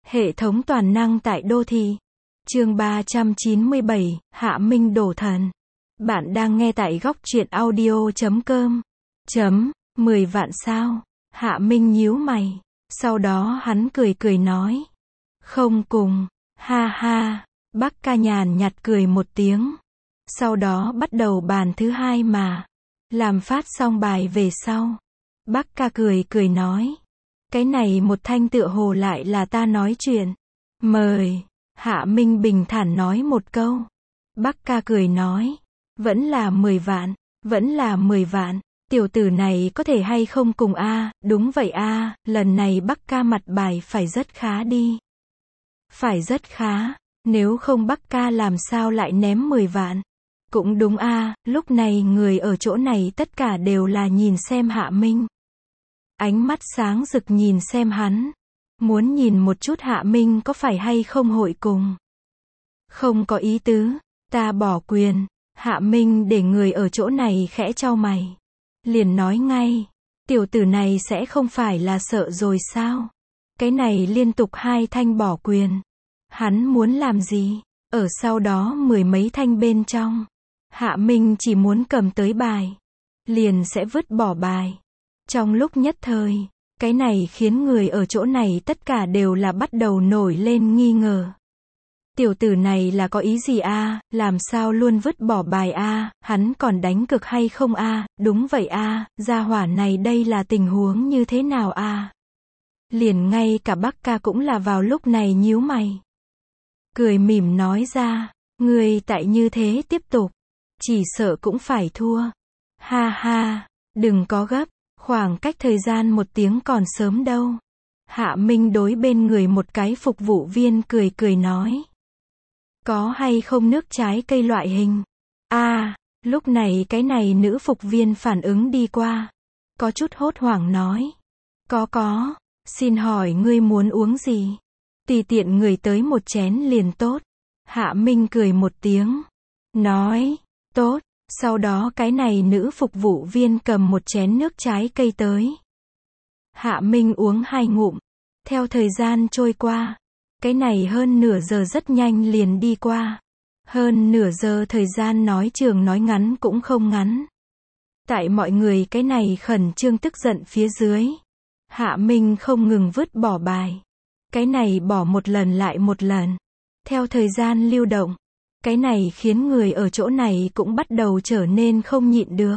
Hệ thống toàn năng tại đô thị. Chương 397, Hạ Minh đổ thần. Bạn đang nghe tại góc truyện audio.com. 10 vạn sao? Hạ Minh nhíu mày. Sau đó hắn cười cười nói. Không cùng. Ha ha. Bác ca nhàn nhạt cười một tiếng. Sau đó bắt đầu bàn thứ hai mà. Làm phát xong bài về sau. Bác ca cười cười nói. Cái này một thanh tựa hồ lại là ta nói chuyện. Mời. Hạ Minh bình thản nói một câu. Bác ca cười nói. Vẫn là 10 vạn. Vẫn là 10 vạn. Tiểu tử này có thể hay không cùng a? Đúng vậy a, lần này bác ca mặt bài phải rất khá đi. Phải rất khá. Nếu không bác ca làm sao lại ném 10 vạn. Cũng đúng a, lúc này người ở chỗ này tất cả đều là nhìn xem Hạ Minh. Ánh mắt sáng rực nhìn xem hắn. Muốn nhìn một chút Hạ Minh có phải hay không hội cùng. Không có ý tứ, ta bỏ quyền. Hạ Minh để người ở chỗ này khẽ chau mày. Liền nói ngay, tiểu tử này sẽ không phải là sợ rồi sao? Cái này liên tục 2 thanh bỏ quyền. Hắn muốn làm gì? Ở sau đó 10 mấy thanh bên trong. Hạ Minh chỉ muốn cầm tới bài. Liền sẽ vứt bỏ bài. Trong lúc nhất thời, cái này khiến người ở chỗ này tất cả đều là bắt đầu nổi lên nghi ngờ. Tiểu tử này là có ý gì a? Làm sao luôn vứt bỏ bài a? Hắn còn đánh cực hay không a? Đúng vậy a, gia hỏa này đây là tình huống như thế nào a? Liền ngay cả bác ca cũng là vào lúc này nhíu mày. Cười mỉm nói ra, người tại như thế tiếp tục, chỉ sợ cũng phải thua. Ha ha, đừng có gấp, khoảng cách thời gian 1 tiếng còn sớm đâu. Hạ Minh đối bên người một cái phục vụ viên cười cười nói. Có hay không nước trái cây loại hình? Lúc này cái này nữ phục viên phản ứng đi qua. Có chút hốt hoảng nói. Có. Xin hỏi ngươi muốn uống gì? Tùy tiện người tới một chén liền tốt. Hạ Minh cười một tiếng. Nói. Tốt. Sau đó cái này nữ phục vụ viên cầm một chén nước trái cây tới. Hạ Minh uống 2 ngụm. Theo thời gian trôi qua. Cái này hơn nửa giờ rất nhanh liền đi qua. Hơn nửa giờ thời gian nói trường nói ngắn cũng không ngắn. Tại mọi người cái này khẩn trương tức giận phía dưới. Hạ Minh không ngừng vứt bỏ bài. Cái này bỏ một lần lại một lần. Theo thời gian lưu động. Cái này khiến người ở chỗ này cũng bắt đầu trở nên không nhịn được.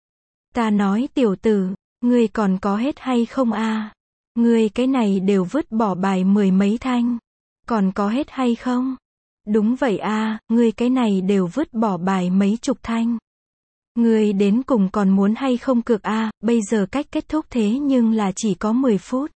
Ta nói tiểu tử, ngươi còn có hết hay không a? Ngươi cái này đều vứt bỏ bài 10 mấy thanh. Còn có hết hay không? Đúng vậy a, ngươi cái này đều vứt bỏ bài mấy chục thanh. Ngươi đến cùng còn muốn hay không cược a? Bây giờ cách kết thúc thế nhưng là chỉ có 10 phút.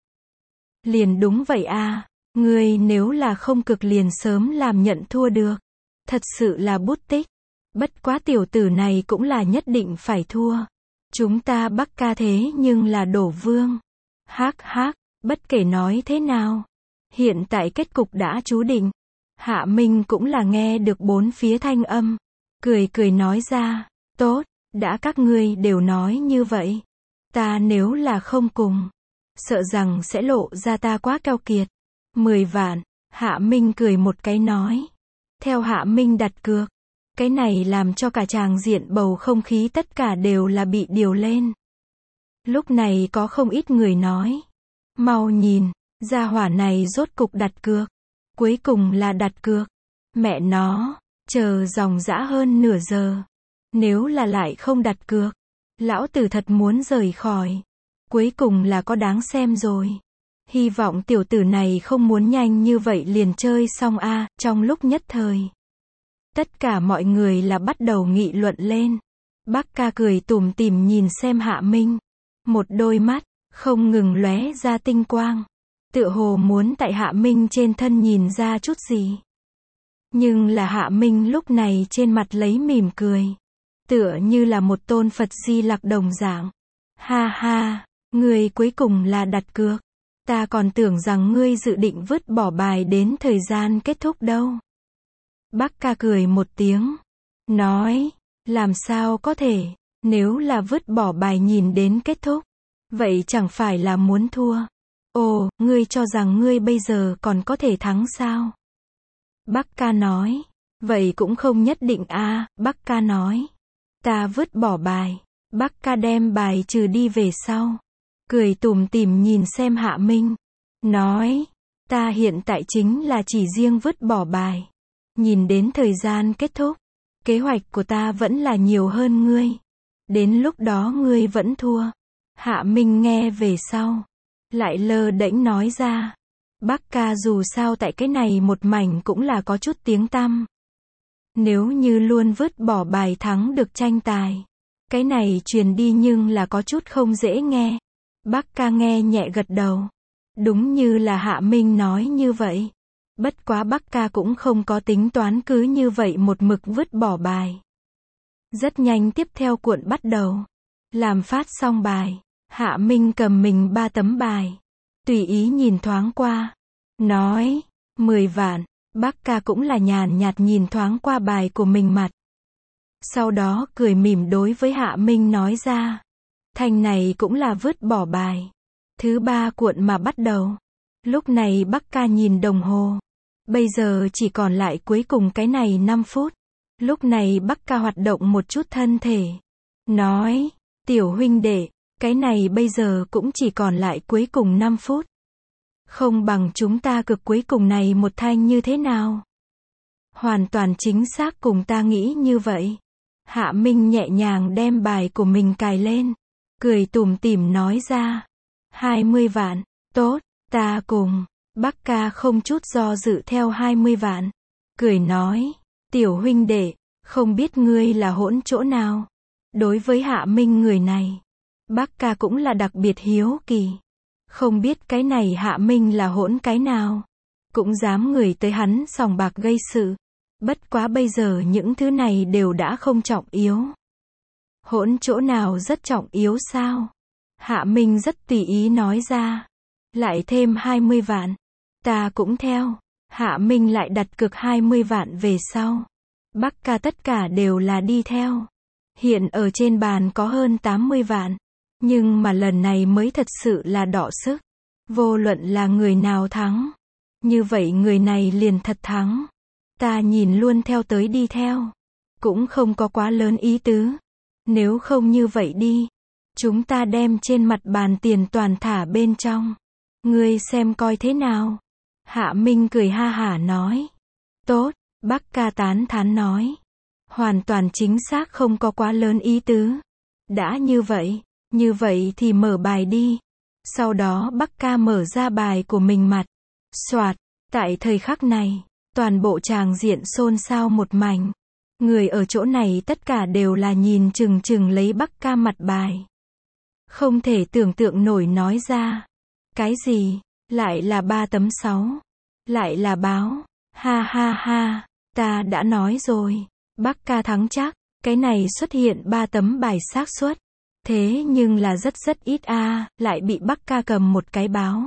Liền đúng vậy a, ngươi nếu là không cược liền sớm làm nhận thua được. Thật sự là bút tích. Bất quá tiểu tử này cũng là nhất định phải thua. Chúng ta Bắc ca thế nhưng là đổ vương. Hắc, bất kể nói thế nào. Hiện tại kết cục đã chú định. Hạ Minh cũng là nghe được 4 phía thanh âm. Cười cười nói ra. Tốt, đã các ngươi đều nói như vậy. Ta nếu là không cùng. Sợ rằng sẽ lộ ra ta quá keo kiệt. 10 vạn. Hạ Minh cười một cái nói. Theo Hạ Minh đặt cược. Cái này làm cho cả tràng diện bầu không khí tất cả đều là bị điều lên. Lúc này có không ít người nói. Mau nhìn, gia hỏa này rốt cục đặt cược. Cuối cùng là đặt cược. Mẹ nó, chờ dòng dã hơn nửa giờ. Nếu là lại không đặt cược. Lão tử thật muốn rời khỏi. Cuối cùng là có đáng xem rồi. Hy vọng tiểu tử này không muốn nhanh như vậy liền chơi xong a. Trong lúc nhất thời. Tất cả mọi người là bắt đầu nghị luận lên. Bác ca cười tủm tỉm nhìn xem Hạ Minh. Một đôi mắt, không ngừng lóe ra tinh quang. Tựa hồ muốn tại Hạ Minh trên thân nhìn ra chút gì. Nhưng là Hạ Minh lúc này trên mặt lấy mỉm cười. Tựa như là một tôn Phật Di Lặc đồng dạng. Ha ha, ngươi cuối cùng là đặt cược. Ta còn tưởng rằng ngươi dự định vứt bỏ bài đến thời gian kết thúc đâu. Bác ca cười một tiếng. Nói, làm sao có thể, nếu là vứt bỏ bài nhìn đến kết thúc. Vậy chẳng phải là muốn thua. Ồ, ngươi cho rằng ngươi bây giờ còn có thể thắng sao? Bắc ca nói. Vậy cũng không nhất định a, Bắc ca nói. Ta vứt bỏ bài. Bắc ca đem bài trừ đi về sau. Cười tủm tỉm nhìn xem Hạ Minh. Nói. Ta hiện tại chính là chỉ riêng vứt bỏ bài. Nhìn đến thời gian kết thúc. Kế hoạch của ta vẫn là nhiều hơn ngươi. Đến lúc đó ngươi vẫn thua. Hạ Minh nghe về sau. Lại lơ đễnh nói ra. Bắc ca dù sao tại cái này một mảnh cũng là có chút tiếng tăm. Nếu như luôn vứt bỏ bài thắng được tranh tài. Cái này truyền đi nhưng là có chút không dễ nghe. Bắc ca nghe nhẹ gật đầu. Đúng như là Hạ Minh nói như vậy. Bất quá Bắc ca cũng không có tính toán cứ như vậy một mực vứt bỏ bài. Rất nhanh tiếp theo cuộn bắt đầu. Làm phát xong bài. Hạ Minh cầm mình 3 tấm bài. Tùy ý nhìn thoáng qua. Nói. 10 vạn. Bắc ca cũng là nhàn nhạt nhìn thoáng qua bài của mình mặt. Sau đó cười mỉm đối với Hạ Minh nói ra. Thanh này cũng là vứt bỏ bài. Thứ 3 cuộn mà bắt đầu. Lúc này Bắc ca nhìn đồng hồ. Bây giờ chỉ còn lại cuối cùng cái này 5 phút. Lúc này Bắc ca hoạt động một chút thân thể. Nói. Tiểu huynh đệ. Cái này bây giờ cũng chỉ còn lại cuối cùng 5 phút. Không bằng chúng ta cực cuối cùng này một thanh như thế nào? Hoàn toàn chính xác cùng ta nghĩ như vậy. Hạ Minh nhẹ nhàng đem bài của mình cài lên. Cười tủm tỉm nói ra. 20 vạn. Tốt, ta cùng. Bắc ca không chút do dự theo 20 vạn. Cười nói. Tiểu huynh đệ, không biết ngươi là hỗn chỗ nào? Đối với Hạ Minh người này, Bắc ca cũng là đặc biệt hiếu kỳ. Không biết cái này Hạ Minh là hỗn cái nào. Cũng dám người tới hắn sòng bạc gây sự. Bất quá bây giờ những thứ này đều đã không trọng yếu. Hỗn chỗ nào rất trọng yếu sao? Hạ Minh rất tùy ý nói ra. Lại thêm 20 vạn. Ta cũng theo. Hạ Minh lại đặt cược 20 vạn về sau. Bắc ca tất cả đều là đi theo. Hiện ở trên bàn có hơn 80 vạn. Nhưng mà lần này mới thật sự là đọ sức. Vô luận là người nào thắng. Như vậy người này liền thật thắng. Ta nhìn luôn theo tới đi theo. Cũng không có quá lớn ý tứ. Nếu không như vậy đi. Chúng ta đem trên mặt bàn tiền toàn thả bên trong. Ngươi xem coi thế nào. Hạ Minh cười ha hả nói. Tốt, Bắc ca tán thán nói. Hoàn toàn chính xác không có quá lớn ý tứ. Đã như vậy thì mở bài đi. Sau đó Bắc ca mở ra bài của mình mặt. Soạt, tại thời khắc này, toàn bộ tràng diện xôn xao một mảnh. Người ở chỗ này tất cả đều là nhìn chừng chừng lấy Bắc ca mặt bài. Không thể tưởng tượng nổi nói ra. Cái gì? Lại là 3 tấm 6. Lại là báo. Ha ha ha. Ta đã nói rồi. Bắc ca thắng chắc. Cái này xuất hiện 3 tấm bài xác suất. Thế nhưng là rất ít a, lại bị Bắc ca cầm một cái báo.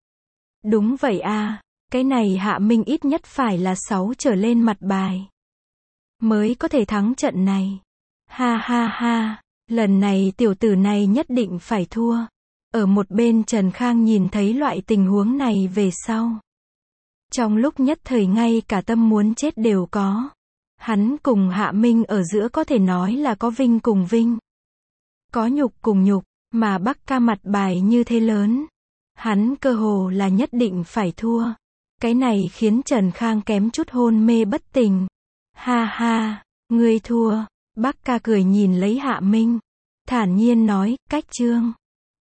Đúng vậy a, cái này Hạ Minh ít nhất phải là 6 trở lên mặt bài. Mới có thể thắng trận này. Ha ha ha, lần này tiểu tử này nhất định phải thua. Ở một bên Trần Khang nhìn thấy loại tình huống này về sau. Trong lúc nhất thời ngay cả tâm muốn chết đều có. Hắn cùng Hạ Minh ở giữa có thể nói là có vinh cùng vinh. Có nhục cùng nhục, mà Bắc ca mặt bài như thế lớn. Hắn cơ hồ là nhất định phải thua. Cái này khiến Trần Khang kém chút hôn mê bất tỉnh. Ha ha, ngươi thua. Bắc ca cười nhìn lấy Hạ Minh. Thản nhiên nói, cách chương.